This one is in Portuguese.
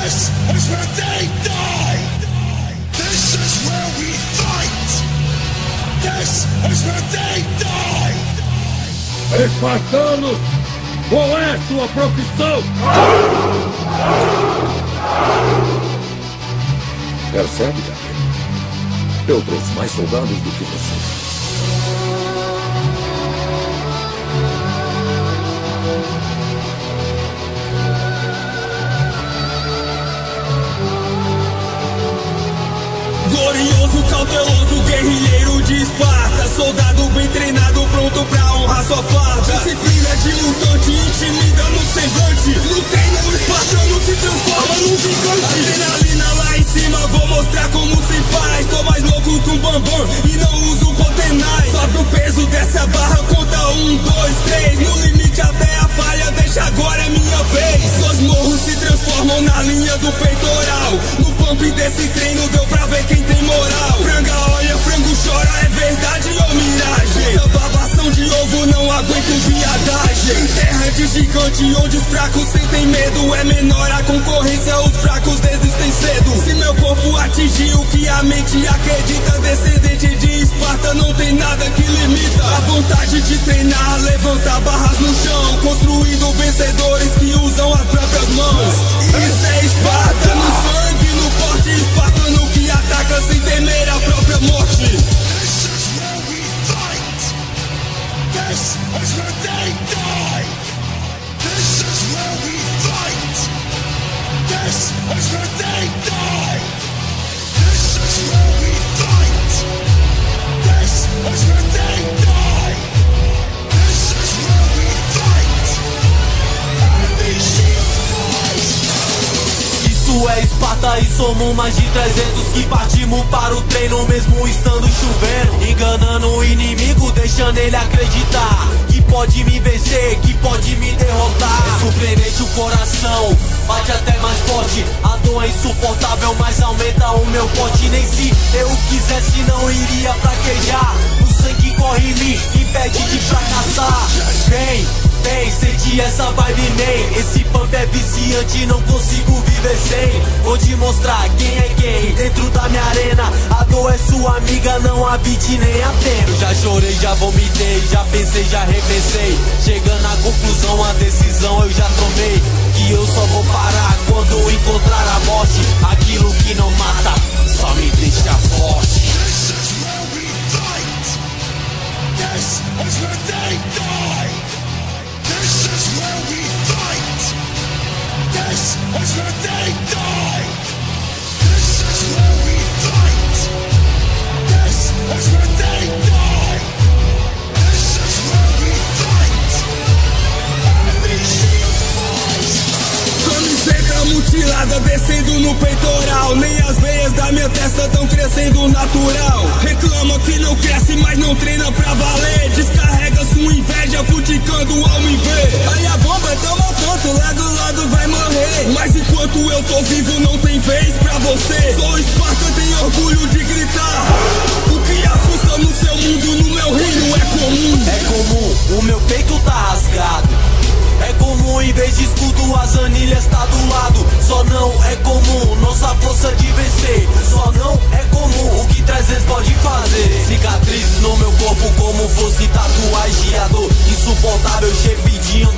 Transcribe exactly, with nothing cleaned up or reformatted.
This is where they die. This is where we fight. This is where they die. Espartanos, qual é a sua profissão? Percebe, Gabriel? Eu trouxe mais soldados do que você. Glorioso, cauteloso, guerrilheiro de Esparta, soldado bem treinado, pronto pra honrar sua farda. Disciplina de lutante, intimida no semblante. No treino, espartano se transforma num gigante. Adrenalina lá em cima, vou mostrar como se faz. Tô mais louco que um bambam e não uso potenai. Sobe o peso dessa barra, conta um, dois, três. No limite até a falha, deixa agora é minha vez. Dois morros se transformam na linha do peitoral. No pump desse treino deu pra ver quem tem moral. Franga olha, frango chora, é verdade ou miragem? Essa babação de ovo não aguento viadagem. Em terra de gigante onde os fracos sentem medo, é menor a concorrência, os fracos desistem cedo. Se meu corpo atingir o que a mente acredita, descendente de Esparta não tem nada que limita. A vontade de treinar, levantar barras no chão, construindo vencedores que usam as próprias mãos. Isso é Esparta, no sangue, no porte espartano que ataca sem temer a própria morte. This is where we fight. This is where they die. This is where we fight. This is where they die. This is where we fight. This is where they die. This is where we fight. Enemy shield flies. Isso é Esparta e somos mais de trezentos que partimos para o treino mesmo estando chovendo, enganando o inimigo, deixando ele acreditar que pode me vencer, que pode me derrotar. É surpreendente o coração, bate até mais forte. A dor é insuportável, mas aumenta o meu pote. Nem se eu quisesse não iria fraquejar. O sangue corre em mim, impede de fracassar. Vem, vem, sente essa vibe, man. Esse pump é viciante, não consigo viver sem. Vou te mostrar quem é quem dentro da minha arena. A dor é sua amiga, não a beat nem a teno. Já chorei, já vomitei, já pensei, já repensei. Chegando à conclusão, a decisão eu já tomei. Que eu só vou parar quando encontrar a morte. Aquilo que não mata, só me deixa forte. This is where we fight. This is where they die. This is where we fight. This is where they die. This is where we fight. This is where they die. This is where we fight. Enemy shield flies. Camiseta mutilada descendo no peitoral. Nem as veias da minha testa tão crescendo natural. Reclama que não cresce, mas não treina pra valer. Descarrega sua inveja, futicando ao me ver. Aí a bomba toma conta, lá do lado vai morrer. Mas enquanto eu tô vivo não tem vez pra você. Sou Esparta, tenho orgulho de gritar. O que assusta no seu mundo, no meu reino é comum. É comum, o meu peito tá rasgado. É comum, em vez de escudo, as anilhas tá do lado. Só não é comum, nossa força de vencer. Só não é comum, o que trezentos pode fazer. Cicatrizes no meu corpo como fosse tatuagem. A dor insuportável, chepidinho